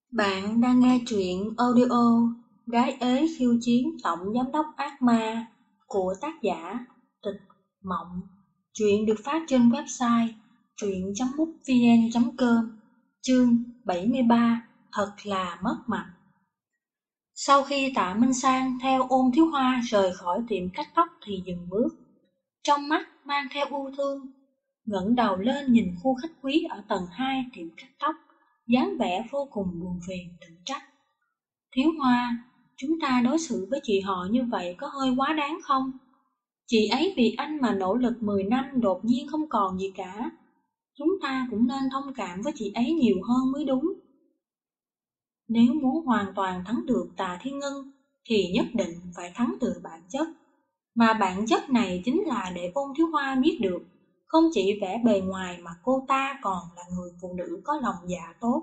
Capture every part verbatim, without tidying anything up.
Bạn đang nghe truyện audio Gái ế khiêu chiến tổng giám đốc ác ma của tác giả Tịch Mộng. Truyện được phát trên website truyện chấm mútvn chấm com. Chương bảy mươi ba. Thật là mất mặt. Sau khi Tạ Minh Sang theo Ôn Thiếu Hoa rời khỏi tiệm cắt tóc thì dừng bước, trong mắt mang theo ưu thương, ngẩng đầu lên nhìn khu khách quý ở tầng hai tiệm cắt tóc, dáng vẻ vô cùng buồn phiền tự trách. Thiếu Hoa, chúng ta đối xử với chị họ như vậy có hơi quá đáng không? Chị ấy vì anh mà nỗ lực mười năm đột nhiên không còn gì cả. Chúng ta cũng nên thông cảm với chị ấy nhiều hơn mới đúng. Nếu muốn hoàn toàn thắng được Tà Thiên Ngân thì nhất định phải thắng từ bản chất. Mà bản chất này chính là để Ôn Thiếu Hoa biết được, không chỉ vẻ bề ngoài mà cô ta còn là người phụ nữ có lòng dạ tốt.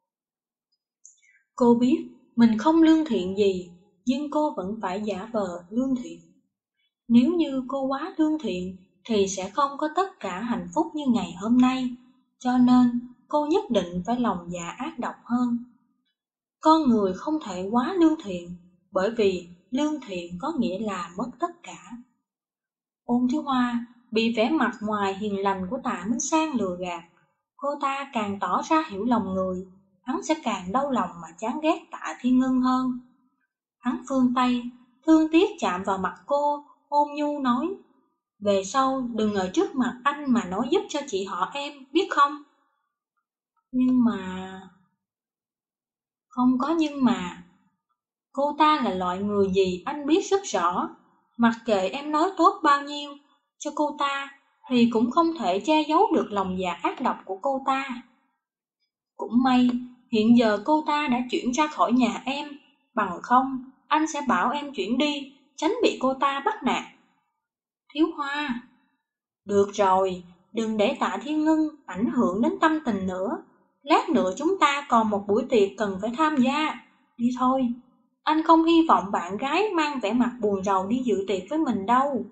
Cô biết mình không lương thiện gì, nhưng cô vẫn phải giả vờ lương thiện. Nếu như cô quá lương thiện thì sẽ không có tất cả hạnh phúc như ngày hôm nay, cho nên cô nhất định phải lòng dạ ác độc hơn. Con người không thể quá lương thiện, bởi vì lương thiện có nghĩa là mất tất cả. Ôn Thiếu Hoa bị vẻ mặt ngoài hiền lành của Tạ Minh Sang lừa gạt, cô ta càng tỏ ra hiểu lòng người, hắn sẽ càng đau lòng mà chán ghét Tạ Thiên Ngân hơn. Hắn vươn tay, thương tiếc chạm vào mặt cô, ôn nhu nói: về sau đừng ở trước mặt anh mà nói giúp cho chị họ em, biết không? Nhưng mà... Không có nhưng mà. Cô ta là loại người gì anh biết rất rõ. Mặc kệ em nói tốt bao nhiêu cho cô ta thì cũng không thể che giấu được lòng dạ ác độc của cô ta. Cũng may hiện giờ cô ta đã chuyển ra khỏi nhà em, bằng không anh sẽ bảo em chuyển đi, tránh bị cô ta bắt nạt. Thiếu Hoa, được rồi, đừng để Tạ Thiên Ngân ảnh hưởng đến tâm tình nữa. Lát nữa chúng ta còn một buổi tiệc cần phải tham gia. Đi thôi, anh không hy vọng bạn gái mang vẻ mặt buồn rầu đi dự tiệc với mình đâu.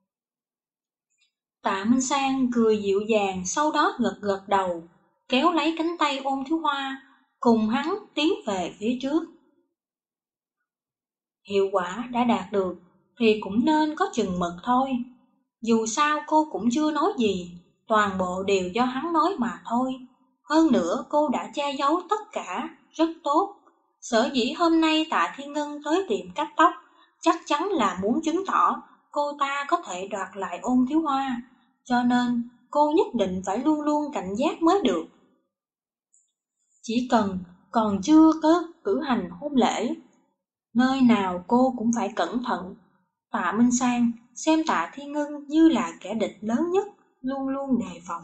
Tạ Minh Sang cười dịu dàng, sau đó gật gật đầu, kéo lấy cánh tay Ôn Thiếu Hoa, cùng hắn tiến về phía trước. Hiệu quả đã đạt được thì cũng nên có chừng mực thôi. Dù sao cô cũng chưa nói gì, toàn bộ đều do hắn nói mà thôi. Hơn nữa cô đã che giấu tất cả, rất tốt. Sở dĩ hôm nay Tạ Thiên Ngân tới tiệm cắt tóc, chắc chắn là muốn chứng tỏ cô ta có thể đoạt lại Ôn Thiếu Hoa. Cho nên cô nhất định phải luôn luôn cảnh giác mới được. Chỉ cần còn chưa có cử hành hôn lễ, nơi nào cô cũng phải cẩn thận. Tạ Minh Sang xem Tạ Thiên Ngân như là kẻ địch lớn nhất, luôn luôn đề phòng.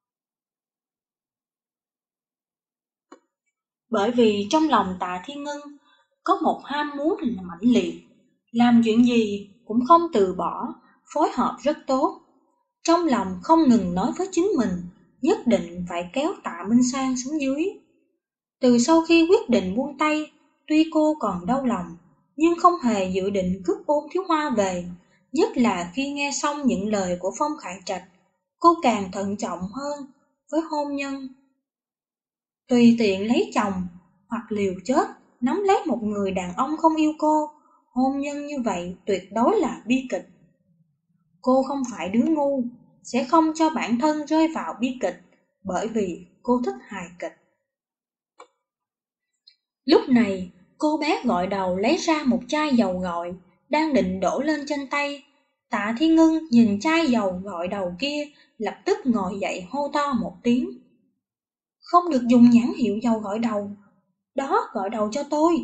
Bởi vì trong lòng Tạ Thiên Ngân có một ham muốn là mãnh liệt, làm chuyện gì cũng không từ bỏ, phối hợp rất tốt. Trong lòng không ngừng nói với chính mình, nhất định phải kéo Tạ Minh Sang xuống dưới. Từ sau khi quyết định buông tay, tuy cô còn đau lòng, nhưng không hề dự định cướp Ôn Thiếu Hoa về. Nhất là khi nghe xong những lời của Phong Khải Trạch, cô càng thận trọng hơn với hôn nhân. Tùy tiện lấy chồng hoặc liều chết nắm lấy một người đàn ông không yêu cô, hôn nhân như vậy tuyệt đối là bi kịch. Cô không phải đứa ngu, sẽ không cho bản thân rơi vào bi kịch, bởi vì cô thích hài kịch. Lúc này, cô bé gọi đầu lấy ra một chai dầu gội, đang định đổ lên trên tay. Tạ Thiên Ngân nhìn chai dầu gội đầu kia, lập tức ngồi dậy hô to một tiếng. Không được dùng nhãn hiệu dầu gội đầu, đó gội đầu cho tôi.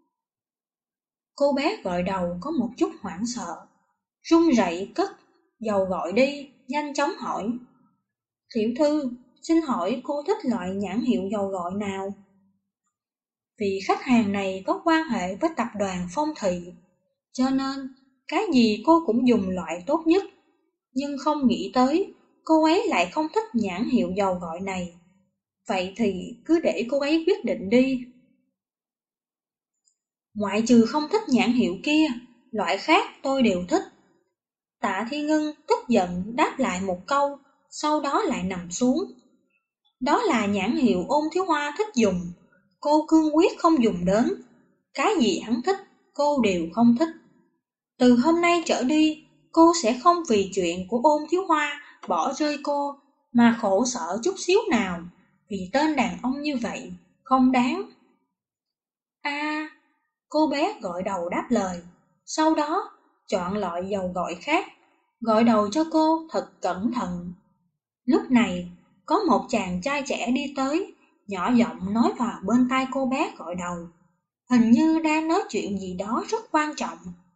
Cô bé gội đầu có một chút hoảng sợ, run rẩy cất dầu gội đi, nhanh chóng hỏi. Tiểu thư, xin hỏi cô thích loại nhãn hiệu dầu gội nào? Vì khách hàng này có quan hệ với tập đoàn Phong Thị, cho nên cái gì cô cũng dùng loại tốt nhất. Nhưng không nghĩ tới, cô ấy lại không thích nhãn hiệu dầu gội này. Vậy thì cứ để cô ấy quyết định đi. Ngoại trừ không thích nhãn hiệu kia, loại khác tôi đều thích. Tạ Thiên Ngân tức giận đáp lại một câu, sau đó lại nằm xuống. Đó là nhãn hiệu Ôn Thiếu Hoa thích dùng. cô cương quyết không dùng đến. Cái gì hắn thích, cô đều không thích. Từ hôm nay trở đi, cô sẽ không vì chuyện của Ôn Thiếu Hoa bỏ rơi cô mà khổ sở chút xíu nào, vì tên đàn ông như vậy không đáng. A, cô bé gội đầu đáp lời, sau đó chọn loại dầu gội khác, gội đầu cho cô thật cẩn thận. Lúc này, có một chàng trai trẻ đi tới, nhỏ giọng nói vào bên tai cô bé gội đầu, hình như đang nói chuyện gì đó rất quan trọng.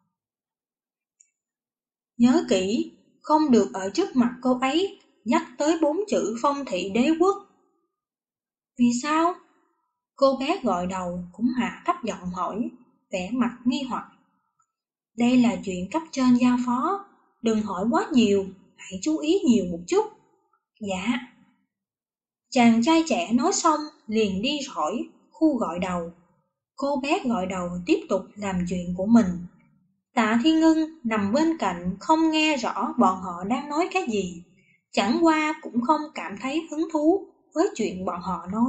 Nhớ kỹ, không được ở trước mặt cô ấy nhắc tới bốn chữ phong thị đế quốc. Vì sao? Cô bé gội đầu cũng hạ thấp giọng hỏi, vẻ mặt nghi hoặc. Đây là chuyện cấp trên giao phó, đừng hỏi quá nhiều, hãy chú ý nhiều một chút. Dạ. Chàng trai trẻ nói xong liền đi khỏi khu gội đầu. Cô bé gội đầu tiếp tục làm chuyện của mình. Tạ Thiên Ngân nằm bên cạnh không nghe rõ bọn họ đang nói cái gì, chẳng qua cũng không cảm thấy hứng thú với chuyện bọn họ nói.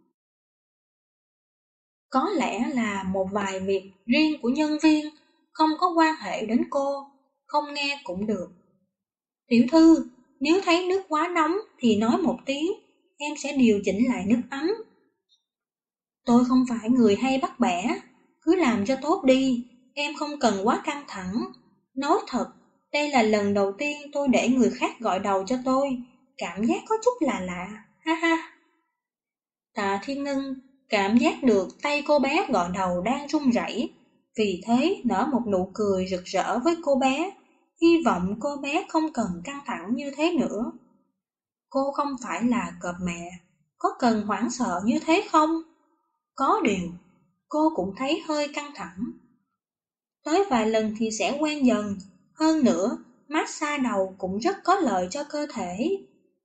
Có lẽ là một vài việc riêng của nhân viên, không có quan hệ đến cô, không nghe cũng được. Tiểu thư, nếu thấy nước quá nóng thì nói một tiếng, em sẽ điều chỉnh lại nước ấm. Tôi không phải người hay bắt bẻ, cứ làm cho tốt đi, em không cần quá căng thẳng. Nói thật, đây là lần đầu tiên tôi để người khác gội đầu cho tôi, cảm giác có chút lạ lạ, ha ha. Tạ Thiên Ngân cảm giác được tay cô bé gội đầu đang run rẩy, vì thế nở một nụ cười rực rỡ với cô bé, hy vọng cô bé không cần căng thẳng như thế nữa. Cô không phải là cọp mẹ, có cần hoảng sợ như thế không? Có điều, cô cũng thấy hơi căng thẳng. Tới vài lần thì sẽ quen dần, hơn nữa, massage đầu cũng rất có lợi cho cơ thể.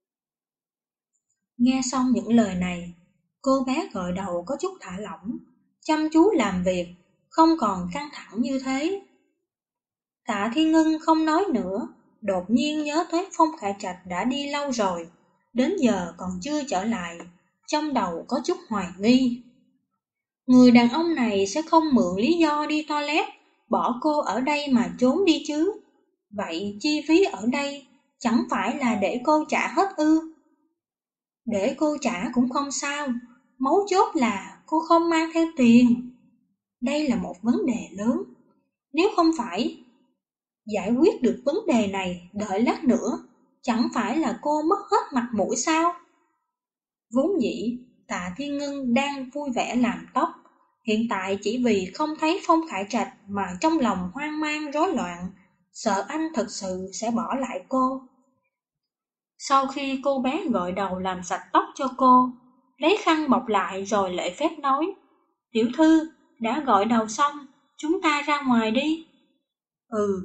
Nghe xong những lời này, cô bé gội đầu có chút thả lỏng, chăm chú làm việc, không còn căng thẳng như thế. Tạ Thiên Ngân không nói nữa, đột nhiên nhớ tới Phong Khải Trạch đã đi lâu rồi, đến giờ còn chưa trở lại, trong đầu có chút hoài nghi. Người đàn ông này sẽ không mượn lý do đi toilet, bỏ cô ở đây mà trốn đi chứ. Vậy chi phí ở đây chẳng phải là để cô trả hết ư? Để cô trả cũng không sao, mấu chốt là cô không mang theo tiền. Đây là một vấn đề lớn. Nếu không phải giải quyết được vấn đề này đợi lát nữa, chẳng phải là cô mất hết mặt mũi sao? Vốn dĩ, Tạ Thiên Ngân đang vui vẻ làm tóc, hiện tại chỉ vì không thấy Phong Khải Trạch mà trong lòng hoang mang rối loạn, sợ anh thật sự sẽ bỏ lại cô. Sau khi cô bé gội đầu làm sạch tóc cho cô, lấy khăn bọc lại rồi lễ phép nói, tiểu thư, đã gội đầu xong, chúng ta ra ngoài đi. Ừ.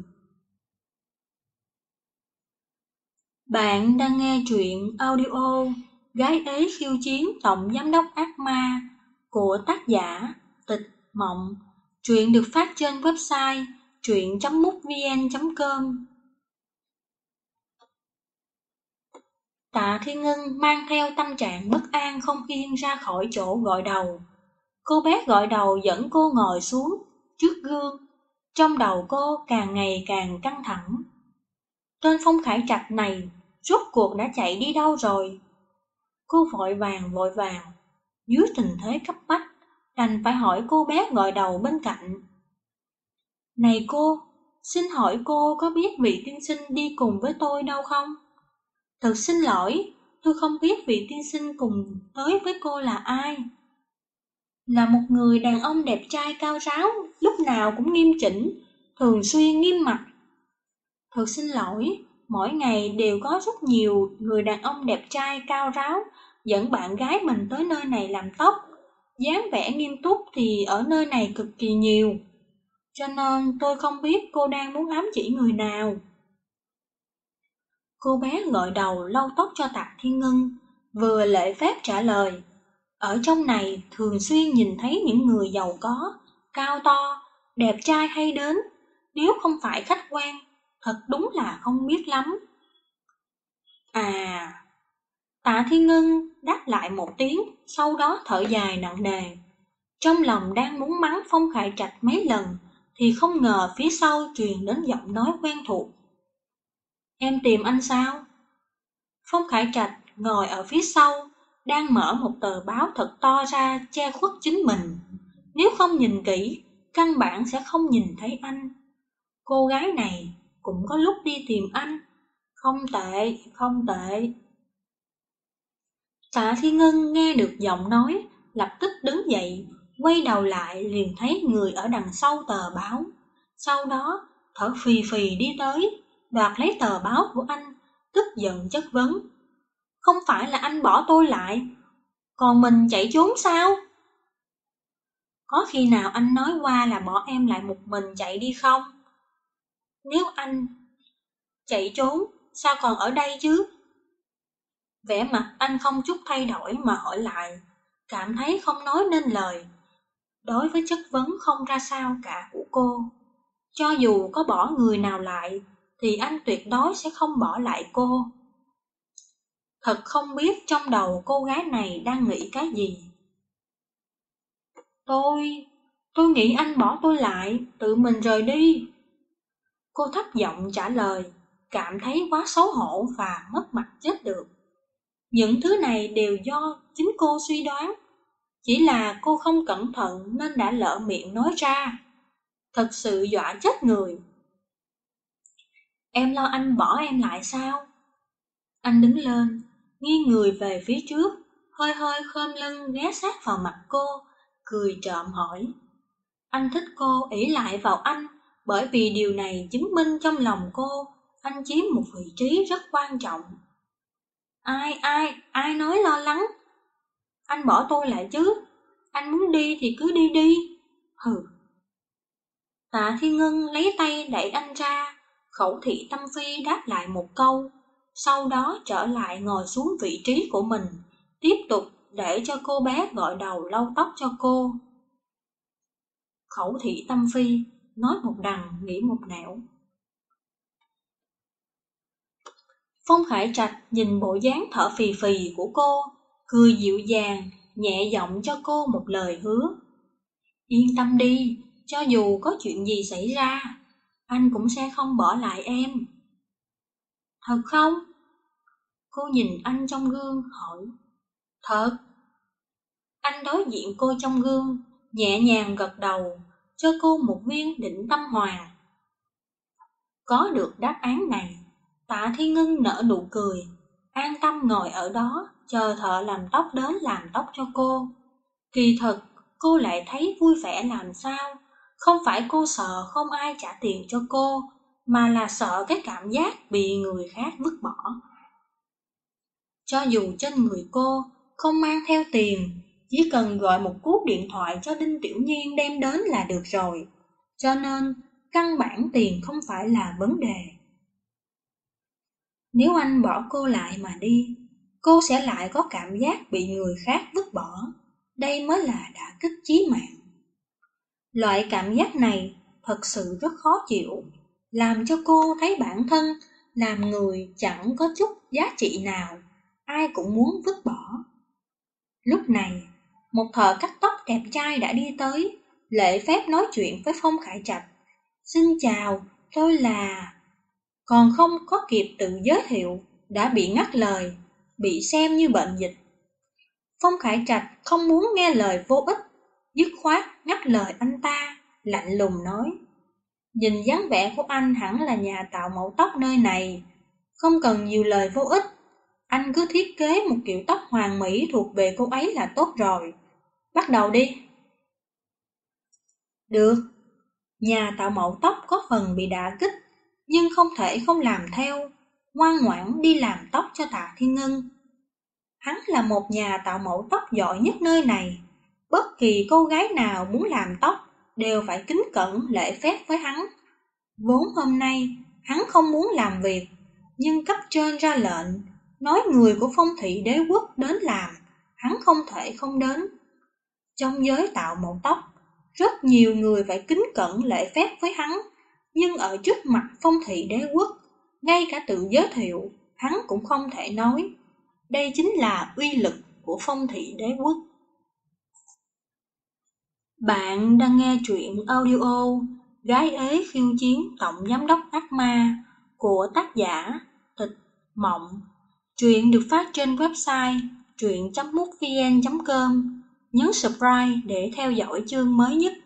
Bạn đang nghe truyện audio Gái ế khiêu chiến tổng giám đốc ác ma của tác giả Tịch Mộng. Truyện được phát trên website truyện chấm mútvn chấm com. Tạ Thiên Ngân mang theo tâm trạng bất an không yên ra khỏi chỗ gội đầu. Cô bé gội đầu dẫn cô ngồi xuống trước gương. Trong đầu cô càng ngày càng căng thẳng. Tên Phong Khải Trạch này rốt cuộc đã chạy đi đâu rồi? Cô vội vàng vội vàng, dưới tình thế cấp bách, đành phải hỏi cô bé gội đầu bên cạnh. Này cô, xin hỏi cô có biết vị tiên sinh đi cùng với tôi đâu không? Thật xin lỗi, tôi không biết vị tiên sinh cùng tới với cô là ai. Là một người đàn ông đẹp trai cao ráo, lúc nào cũng nghiêm chỉnh, thường xuyên nghiêm mặt. Thật xin lỗi, mỗi ngày đều có rất nhiều người đàn ông đẹp trai cao ráo dẫn bạn gái mình tới nơi này làm tóc. Dáng vẻ nghiêm túc thì ở nơi này cực kỳ nhiều, cho nên tôi không biết cô đang muốn ám chỉ người nào. Cô bé gội đầu lau tóc cho Tạ Thiên Ngân, vừa lễ phép trả lời. Ở trong này thường xuyên nhìn thấy những người giàu có, cao to, đẹp trai hay đến, nếu không phải khách quen, thật đúng là không biết lắm. À, Tạ Thiên Ngân đáp lại một tiếng, sau đó thở dài nặng nề. Trong lòng đang muốn mắng Phong Khải Trạch mấy lần, thì không ngờ phía sau truyền đến giọng nói quen thuộc. Em tìm anh sao? Phong Khải Trạch ngồi ở phía sau, đang mở một tờ báo thật to ra che khuất chính mình. Nếu không nhìn kỹ, căn bản sẽ không nhìn thấy anh. Cô gái này cũng có lúc đi tìm anh. Không tệ, không tệ. Tạ Thiên Ngân nghe được giọng nói, lập tức đứng dậy, quay đầu lại liền thấy người ở đằng sau tờ báo. Sau đó, thở phì phì đi tới, đoạt lấy tờ báo của anh, tức giận chất vấn. Không phải là anh bỏ tôi lại, còn mình chạy trốn sao? Có khi nào anh nói qua là bỏ em lại một mình chạy đi không? Nếu anh chạy trốn, sao còn ở đây chứ? Vẻ mặt anh không chút thay đổi mà hỏi lại, cảm thấy không nói nên lời. Đối với chất vấn không ra sao cả của cô, cho dù có bỏ người nào lại, thì anh tuyệt đối sẽ không bỏ lại cô. Thật không biết trong đầu cô gái này đang nghĩ cái gì. Tôi, tôi nghĩ anh bỏ tôi lại, tự mình rời đi. Cô thấp giọng trả lời, cảm thấy quá xấu hổ và mất mặt chết được. Những thứ này đều do chính cô suy đoán, chỉ là cô không cẩn thận nên đã lỡ miệng nói ra. Thật sự dọa chết người. Em lo anh bỏ em lại sao? Anh đứng lên, nghiêng người về phía trước, hơi hơi khom lưng ghé sát vào mặt cô, cười trộm hỏi. Anh thích cô ỷ lại vào anh, bởi vì điều này chứng minh trong lòng cô, anh chiếm một vị trí rất quan trọng. Ai, ai, ai nói lo lắng? Anh bỏ tôi lại chứ, anh muốn đi thì cứ đi đi. Hừ. Tạ Thiên Ngân lấy tay đẩy anh ra, Khẩu Thị Tâm Phi đáp lại một câu, sau đó trở lại ngồi xuống vị trí của mình, tiếp tục để cho cô bé gội đầu lau tóc cho cô. Khẩu Thị Tâm Phi nói một đằng nghĩ một nẻo. Phong Khải Trạch nhìn bộ dáng thở phì phì của cô, cười dịu dàng, nhẹ giọng cho cô một lời hứa. Yên tâm đi, cho dù có chuyện gì xảy ra, anh cũng sẽ không bỏ lại em. Thật không? Cô nhìn anh trong gương hỏi. Thật. Anh đối diện cô trong gương, nhẹ nhàng gật đầu, cho cô một viên định tâm hoàng. Có được đáp án này, Tạ Thiên Ngân nở nụ cười, an tâm ngồi ở đó, chờ thợ làm tóc đến làm tóc cho cô. Kỳ thực, cô lại thấy vui vẻ làm sao, không phải cô sợ không ai trả tiền cho cô, mà là sợ cái cảm giác bị người khác vứt bỏ. Cho dù trên người cô không mang theo tiền, chỉ cần gọi một cú điện thoại cho Đinh Tiểu Nhiên đem đến là được rồi. Cho nên, căn bản tiền không phải là vấn đề. Nếu anh bỏ cô lại mà đi, cô sẽ lại có cảm giác bị người khác vứt bỏ. Đây mới là đả kích chí mạng. Loại cảm giác này thật sự rất khó chịu, làm cho cô thấy bản thân làm người chẳng có chút giá trị nào, ai cũng muốn vứt bỏ. Lúc này, một thợ cắt tóc đẹp trai đã đi tới, lễ phép nói chuyện với Phong Khải Trạch. Xin chào, tôi là... Còn không có kịp tự giới thiệu, đã bị ngắt lời, bị xem như bệnh dịch. Phong Khải Trạch không muốn nghe lời vô ích, dứt khoát ngắt lời anh ta, lạnh lùng nói. Nhìn dáng vẻ của anh hẳn là nhà tạo mẫu tóc nơi này, không cần nhiều lời vô ích. Anh cứ thiết kế một kiểu tóc hoàn mỹ thuộc về cô ấy là tốt rồi. Bắt đầu đi. Được. Nhà tạo mẫu tóc có phần bị đả kích, nhưng không thể không làm theo, ngoan ngoãn đi làm tóc cho Tạ Thiên Ngân. Hắn là một nhà tạo mẫu tóc giỏi nhất nơi này. Bất kỳ cô gái nào muốn làm tóc đều phải kính cẩn lễ phép với hắn. Vốn hôm nay hắn không muốn làm việc, nhưng cấp trên ra lệnh, nói người của Phong Thị Đế Quốc đến làm, hắn không thể không đến. Trong giới tạo mẫu tóc, rất nhiều người phải kính cẩn lễ phép với hắn, nhưng ở trước mặt Phong Thị Đế Quốc, ngay cả tự giới thiệu, hắn cũng không thể nói. Đây chính là uy lực của Phong Thị Đế Quốc. Bạn đang nghe truyện audio Gái ế khiêu chiến tổng giám đốc ác ma của tác giả Tịch Mộng. Truyện được phát trên website truyện chấm mútvn chấm com. Nhấn subscribe để theo dõi chương mới nhất.